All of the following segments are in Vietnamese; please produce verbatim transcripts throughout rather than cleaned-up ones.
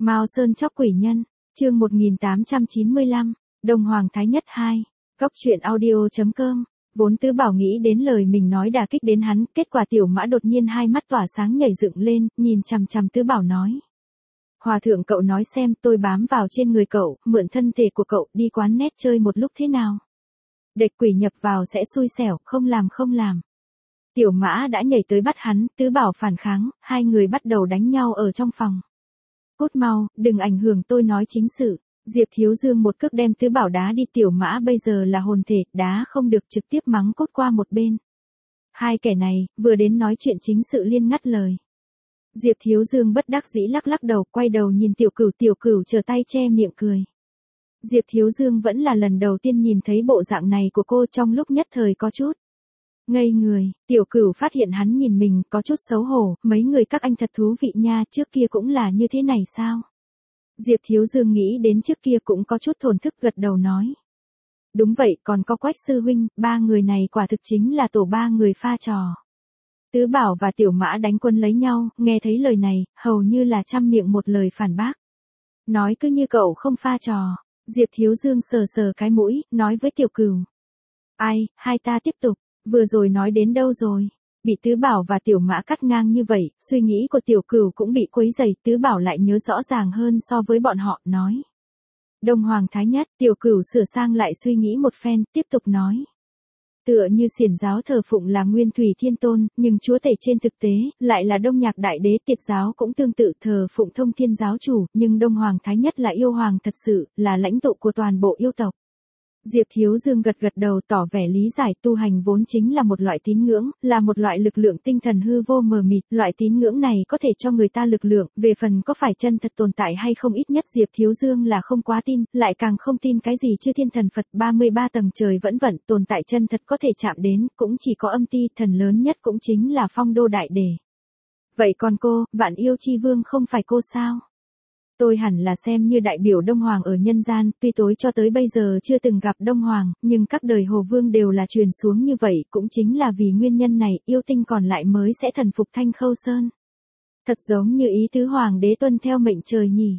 Mao Sơn chóc quỷ nhân, chương một nghìn tám trăm chín mươi lăm, Đông Hoàng Thái Nhất hai, Cóc truyện audio chấm com. Vốn Tứ Bảo nghĩ đến lời mình nói đả kích đến hắn, kết quả Tiểu Mã đột nhiên hai mắt tỏa sáng nhảy dựng lên, nhìn chằm chằm Tứ Bảo nói. Hòa thượng cậu nói xem, tôi bám vào trên người cậu, mượn thân thể của cậu, đi quán nét chơi một lúc thế nào? Địch quỷ nhập vào sẽ xui xẻo, không làm không làm. Tiểu Mã đã nhảy tới bắt hắn, Tứ Bảo phản kháng, hai người bắt đầu đánh nhau ở trong phòng. Cút mau, đừng ảnh hưởng tôi nói chính sự. Diệp Thiếu Dương một cước đem Tứ Bảo đá đi, Tiểu Mã bây giờ là hồn thể, đá không được, trực tiếp mắng cốt qua một bên. Hai kẻ này, vừa đến nói chuyện chính sự liên ngắt lời. Diệp Thiếu Dương bất đắc dĩ lắc lắc đầu, quay đầu nhìn Tiểu Cửu, Tiểu Cửu trở tay che miệng cười. Diệp Thiếu Dương vẫn là lần đầu tiên nhìn thấy bộ dạng này của cô, trong lúc nhất thời có chút ngây người. Tiểu Cửu phát hiện hắn nhìn mình, có chút xấu hổ, mấy người các anh thật thú vị nha, trước kia cũng là như thế này sao? Diệp Thiếu Dương nghĩ đến trước kia cũng có chút thổn thức, gật đầu nói. Đúng vậy, còn có Quách sư huynh, ba người này quả thực chính là tổ ba người pha trò. Tứ Bảo và Tiểu Mã đánh quân lấy nhau, nghe thấy lời này, hầu như là trăm miệng một lời phản bác. Nói cứ như cậu không pha trò. Diệp Thiếu Dương sờ sờ cái mũi, nói với Tiểu Cửu. Ai, hai ta tiếp tục, vừa rồi nói đến đâu rồi? Bị Tứ Bảo và Tiểu Mã cắt ngang như vậy, suy nghĩ của Tiểu Cửu cũng bị quấy rầy, Tứ Bảo lại nhớ rõ ràng hơn so với bọn họ, nói. Đông Hoàng Thái Nhất, Tiểu Cửu sửa sang lại suy nghĩ một phen, tiếp tục nói. Tựa như xiển giáo thờ phụng là Nguyên Thủy Thiên Tôn, nhưng chúa tể trên thực tế, lại là Đông Nhạc Đại Đế. Tiệt giáo cũng tương tự thờ phụng Thông Thiên Giáo Chủ, nhưng Đông Hoàng Thái Nhất là yêu hoàng thật sự, là lãnh tụ của toàn bộ yêu tộc. Diệp Thiếu Dương gật gật đầu, tỏ vẻ lý giải, tu hành vốn chính là một loại tín ngưỡng, là một loại lực lượng tinh thần hư vô mờ mịt, loại tín ngưỡng này có thể cho người ta lực lượng, về phần có phải chân thật tồn tại hay không, ít nhất Diệp Thiếu Dương là không quá tin, lại càng không tin cái gì chư thiên thần Phật ba mươi ba tầng trời vẫn vận, tồn tại chân thật có thể chạm đến, cũng chỉ có âm ti, thần lớn nhất cũng chính là Phong Đô Đại Đế. Vậy còn cô, Vạn Yêu Chi Vương không phải cô sao? Tôi hẳn là xem như đại biểu Đông Hoàng ở nhân gian, tuy tối cho tới bây giờ chưa từng gặp Đông Hoàng, nhưng các đời Hồ Vương đều là truyền xuống như vậy, cũng chính là vì nguyên nhân này, yêu tinh còn lại mới sẽ thần phục Thanh Khâu Sơn. Thật giống như ý tứ Hoàng đế tuân theo mệnh trời nhỉ.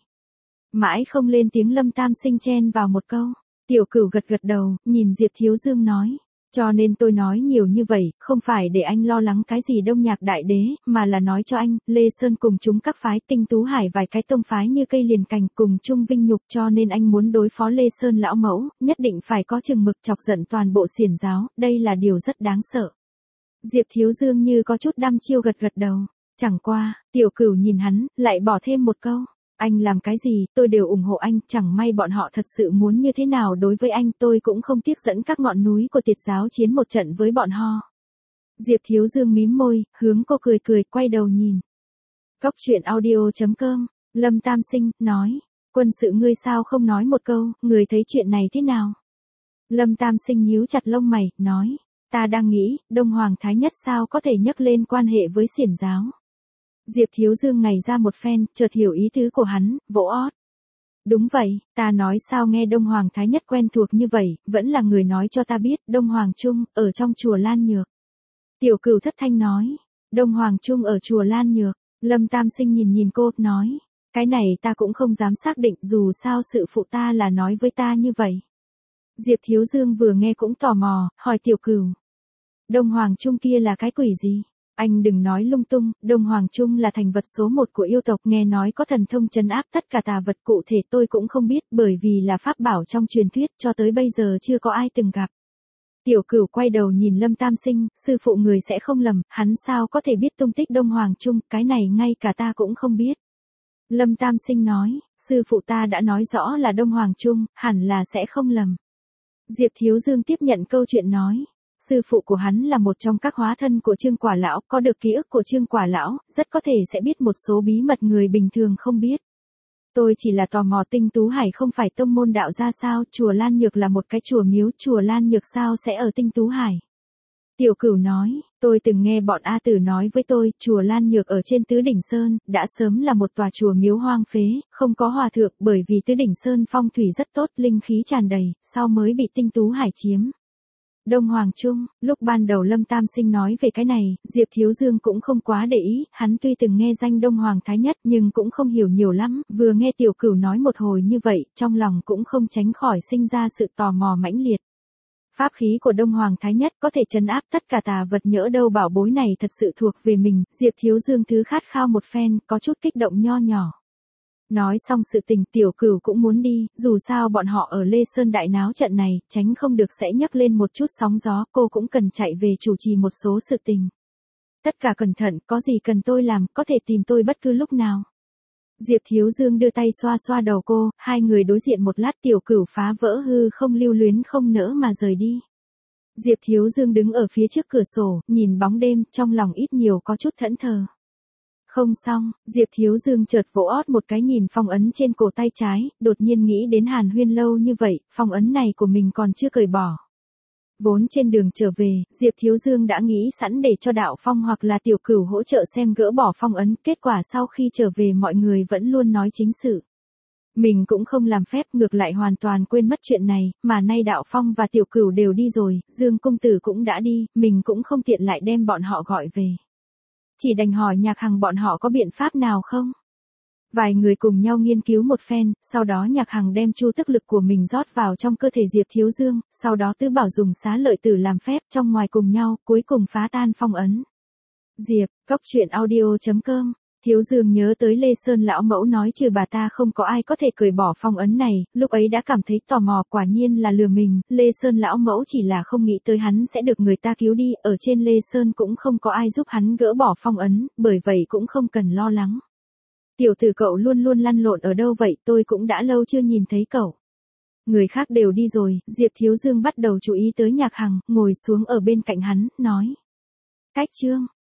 Mãi không lên tiếng, Lâm Tam Sinh chen vào một câu. Tiểu Cửu gật gật đầu, nhìn Diệp Thiếu Dương nói. Cho nên tôi nói nhiều như vậy, không phải để anh lo lắng cái gì Đông Nhạc Đại Đế, mà là nói cho anh, Lê Sơn cùng chúng các phái Tinh Tú Hải vài cái tông phái như cây liền cành cùng chung vinh nhục, cho nên anh muốn đối phó Lê Sơn lão mẫu, nhất định phải có chừng mực, chọc giận toàn bộ xiển giáo, đây là điều rất đáng sợ. Diệp Thiếu Dương như có chút đăm chiêu gật gật đầu, chẳng qua, Tiểu Cửu nhìn hắn, lại bỏ thêm một câu. Anh làm cái gì, tôi đều ủng hộ anh, chẳng may bọn họ thật sự muốn như thế nào đối với anh, tôi cũng không tiếc dẫn các ngọn núi của Tiệt giáo chiến một trận với bọn họ. Diệp Thiếu Dương mím môi, hướng cô cười cười, quay đầu nhìn. Cóc truyện audio chấm com, Lâm Tam Sinh, nói, quân sự ngươi sao không nói một câu, người thấy chuyện này thế nào? Lâm Tam Sinh nhíu chặt lông mày, nói, ta đang nghĩ, Đông Hoàng Thái Nhất sao có thể nhắc lên quan hệ với xiển giáo? Diệp Thiếu Dương ngày ra một phen, chợt hiểu ý tứ của hắn, vỗ ót. Đúng vậy, ta nói sao nghe Đông Hoàng Thái Nhất quen thuộc như vậy, vẫn là người nói cho ta biết, Đông Hoàng Trung, ở trong chùa Lan Nhược. Tiểu Cửu thất thanh nói, Đông Hoàng Trung ở chùa Lan Nhược. Lâm Tam Sinh nhìn nhìn cô, nói, cái này ta cũng không dám xác định, dù sao sự phụ ta là nói với ta như vậy. Diệp Thiếu Dương vừa nghe cũng tò mò, hỏi Tiểu Cửu. Đông Hoàng Trung kia là cái quỷ gì? Anh đừng nói lung tung, Đông Hoàng Trung là thành vật số một của yêu tộc, nghe nói có thần thông trấn áp tất cả tà vật, cụ thể tôi cũng không biết, bởi vì là pháp bảo trong truyền thuyết, cho tới bây giờ chưa có ai từng gặp. Tiểu Cửu quay đầu nhìn Lâm Tam Sinh, sư phụ người sẽ không lầm, hắn sao có thể biết tung tích Đông Hoàng Trung, cái này ngay cả ta cũng không biết. Lâm Tam Sinh nói, sư phụ ta đã nói rõ là Đông Hoàng Trung, hẳn là sẽ không lầm. Diệp Thiếu Dương tiếp nhận câu chuyện nói. Sư phụ của hắn là một trong các hóa thân của Trương Quả Lão, có được ký ức của Trương Quả Lão, rất có thể sẽ biết một số bí mật người bình thường không biết. Tôi chỉ là tò mò Tinh Tú Hải không phải tông môn đạo ra sao, chùa Lan Nhược là một cái chùa miếu, chùa Lan Nhược sao sẽ ở Tinh Tú Hải. Tiểu Cửu nói, tôi từng nghe bọn A Tử nói với tôi, chùa Lan Nhược ở trên Tứ Đỉnh Sơn, đã sớm là một tòa chùa miếu hoang phế, không có hòa thượng, bởi vì Tứ Đỉnh Sơn phong thủy rất tốt, linh khí tràn đầy, sau mới bị Tinh Tú Hải chiếm. Đông Hoàng Trung, lúc ban đầu Lâm Tam Sinh nói về cái này, Diệp Thiếu Dương cũng không quá để ý, hắn tuy từng nghe danh Đông Hoàng Thái Nhất nhưng cũng không hiểu nhiều lắm, vừa nghe Tiểu Cửu nói một hồi như vậy, trong lòng cũng không tránh khỏi sinh ra sự tò mò mãnh liệt. Pháp khí của Đông Hoàng Thái Nhất có thể trấn áp tất cả tà vật, nhỡ đâu bảo bối này thật sự thuộc về mình, Diệp Thiếu Dương thứ khát khao một phen, có chút kích động nho nhỏ. Nói xong sự tình, Tiểu Cửu cũng muốn đi, dù sao bọn họ ở Lê Sơn đại náo trận này, tránh không được sẽ nhấc lên một chút sóng gió, cô cũng cần chạy về chủ trì một số sự tình. Tất cả cẩn thận, có gì cần tôi làm, có thể tìm tôi bất cứ lúc nào. Diệp Thiếu Dương đưa tay xoa xoa đầu cô, hai người đối diện một lát, Tiểu Cửu phá vỡ hư không, lưu luyến không nỡ mà rời đi. Diệp Thiếu Dương đứng ở phía trước cửa sổ, nhìn bóng đêm, trong lòng ít nhiều có chút thẫn thờ. Không xong, Diệp Thiếu Dương chợt vỗ ót một cái, nhìn phong ấn trên cổ tay trái, đột nhiên nghĩ đến Hàn Huyên lâu như vậy, phong ấn này của mình còn chưa cởi bỏ. Vốn trên đường trở về, Diệp Thiếu Dương đã nghĩ sẵn để cho Đạo Phong hoặc là Tiểu Cửu hỗ trợ xem gỡ bỏ phong ấn, kết quả sau khi trở về mọi người vẫn luôn nói chính sự. Mình cũng không làm phép, ngược lại hoàn toàn quên mất chuyện này, mà nay Đạo Phong và Tiểu Cửu đều đi rồi, Dương công tử cũng đã đi, mình cũng không tiện lại đem bọn họ gọi về. Chỉ đành hỏi Nhạc Hằng bọn họ có biện pháp nào không? Vài người cùng nhau nghiên cứu một phen, sau đó Nhạc Hằng đem chu tức lực của mình rót vào trong cơ thể Diệp Thiếu Dương, sau đó Tứ Bảo dùng xá lợi tử làm phép trong ngoài cùng nhau, cuối cùng phá tan phong ấn. Diệp, Cốc Truyện Audio chấm com. Thiếu Dương nhớ tới Lê Sơn lão mẫu nói trừ bà ta không có ai có thể cởi bỏ phong ấn này, lúc ấy đã cảm thấy tò mò, quả nhiên là lừa mình, Lê Sơn lão mẫu chỉ là không nghĩ tới hắn sẽ được người ta cứu đi, ở trên Lê Sơn cũng không có ai giúp hắn gỡ bỏ phong ấn, bởi vậy cũng không cần lo lắng. Tiểu tử cậu luôn luôn lăn lộn ở đâu vậy, tôi cũng đã lâu chưa nhìn thấy cậu. Người khác đều đi rồi, Diệp Thiếu Dương bắt đầu chú ý tới Nhạc Hằng, ngồi xuống ở bên cạnh hắn, nói. Cách chương.